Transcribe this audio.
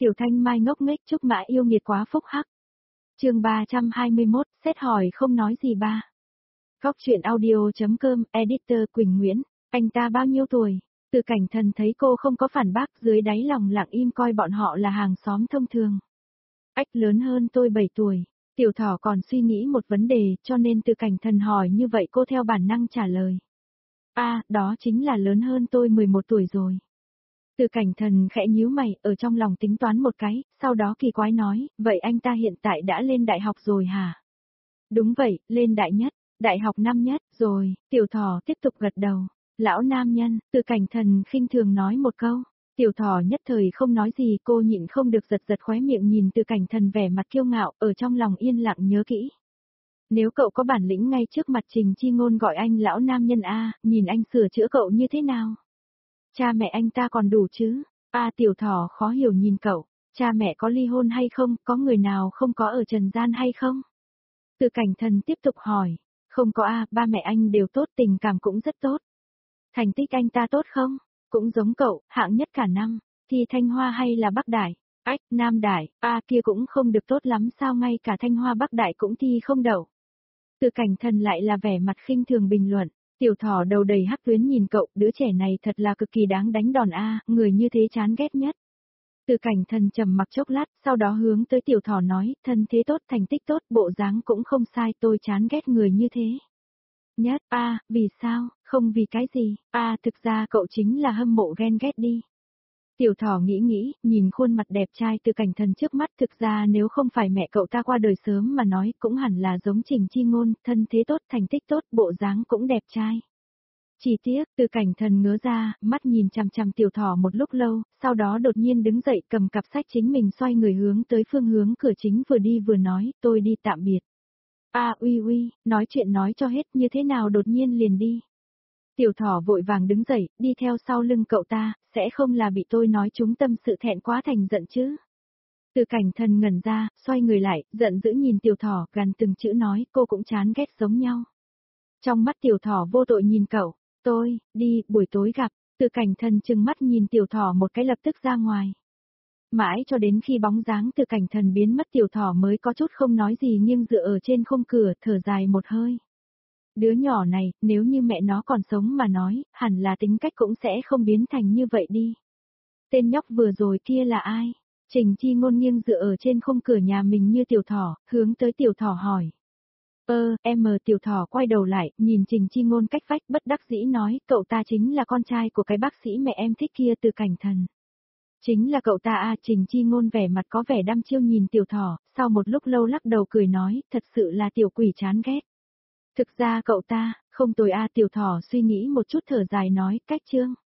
Tiểu Thanh Mai ngốc nghếch chúc mã yêu nghiệt quá phúc hắc. Chương 321, xét hỏi không nói gì ba. Góc truyện audio.com, editor Quỳnh Nguyễn, anh ta bao nhiêu tuổi? Từ Cảnh Thần thấy cô không có phản bác, dưới đáy lòng lặng im coi bọn họ là hàng xóm thông thường. Ách, lớn hơn tôi 7 tuổi. Tiểu Thỏ còn suy nghĩ một vấn đề, cho nên Từ Cảnh Thần hỏi như vậy cô theo bản năng trả lời. Đó chính là lớn hơn tôi 11 tuổi rồi. Từ Cảnh Thần khẽ nhíu mày, ở trong lòng tính toán một cái, sau đó kỳ quái nói, vậy anh ta hiện tại đã lên đại học rồi hả? Đúng vậy, lên đại nhất, đại học năm nhất, rồi, Tiểu Thỏ tiếp tục gật đầu. Lão nam nhân, Từ Cảnh Thần khinh thường nói một câu. Tiểu Thỏ nhất thời không nói gì, cô nhịn không được giật giật khóe miệng nhìn Từ Cảnh Thần vẻ mặt kiêu ngạo, ở trong lòng yên lặng nhớ kỹ. Nếu cậu có bản lĩnh ngay trước mặt Trình Chi Ngôn gọi anh lão nam nhân nhìn anh sửa chữa cậu như thế nào? Cha mẹ anh ta còn đủ chứ? Tiểu Thỏ khó hiểu nhìn cậu, cha mẹ có ly hôn hay không, có người nào không có ở trần gian hay không? Từ Cảnh Thần tiếp tục hỏi, không có ba mẹ anh đều tốt, tình cảm cũng rất tốt. Thành tích anh ta tốt không? Cũng giống cậu, hạng nhất cả năm, thi Thanh Hoa hay là Bắc Đại? Ách, Nam Đại, kia cũng không được tốt lắm sao ngay cả Thanh Hoa Bắc Đại cũng thi không đậu. Từ Cảnh Thần lại là vẻ mặt khinh thường bình luận. Tiểu Thỏ đầu đầy hắc tuyến nhìn cậu, đứa trẻ này thật là cực kỳ đáng đánh đòn người như thế chán ghét nhất. Từ Cảnh Thần trầm mặc chốc lát, sau đó hướng tới Tiểu Thỏ nói, thân thế tốt, thành tích tốt, bộ dáng cũng không sai, tôi chán ghét người như thế. Nhất, vì sao, không vì cái gì, thực ra cậu chính là hâm mộ ghen ghét đi. Tiểu Thỏ nghĩ, nhìn khuôn mặt đẹp trai Từ Cảnh Thần trước mắt, thực ra nếu không phải mẹ cậu ta qua đời sớm mà nói cũng hẳn là giống Trình Chi Ngôn, thân thế tốt, thành tích tốt, bộ dáng cũng đẹp trai. Chỉ tiếc, Từ Cảnh Thần ngớ ra, mắt nhìn chằm chằm Tiểu Thỏ một lúc lâu, sau đó đột nhiên đứng dậy cầm cặp sách chính mình xoay người hướng tới phương hướng cửa chính vừa đi vừa nói, tôi đi tạm biệt. Uy, nói chuyện nói cho hết như thế nào đột nhiên liền đi. Tiểu Thỏ vội vàng đứng dậy, đi theo sau lưng cậu ta, sẽ không là bị tôi nói trúng tâm sự thẹn quá thành giận chứ. Từ Cảnh Thần ngẩn ra, xoay người lại, giận dữ nhìn Tiểu Thỏ, gần từng chữ nói, cô cũng chán ghét giống nhau. Trong mắt Tiểu Thỏ vô tội nhìn cậu, tôi, đi, buổi tối gặp. Từ Cảnh Thần trừng mắt nhìn Tiểu Thỏ một cái lập tức ra ngoài. Mãi cho đến khi bóng dáng Từ Cảnh Thần biến mất Tiểu Thỏ mới có chút không nói gì nghiêng dựa ở trên khung cửa, thở dài một hơi. Đứa nhỏ này, nếu như mẹ nó còn sống mà nói, hẳn là tính cách cũng sẽ không biến thành như vậy đi. Tên nhóc vừa rồi kia là ai? Trình Chi Ngôn nghiêng dựa ở trên khung cửa nhà mình như Tiểu Thỏ, hướng tới Tiểu Thỏ hỏi. Tiểu Thỏ quay đầu lại, nhìn Trình Chi Ngôn cách vách bất đắc dĩ nói, cậu ta chính là con trai của cái bác sĩ mẹ em thích kia Từ Cảnh Thần. Chính là cậu ta Trình Chi Ngôn vẻ mặt có vẻ đăm chiêu nhìn Tiểu Thỏ, sau một lúc lâu lắc đầu cười nói, thật sự là tiểu quỷ chán ghét. Thực ra cậu ta, không tồi Tiểu Thỏ suy nghĩ một chút thở dài nói, cách chương.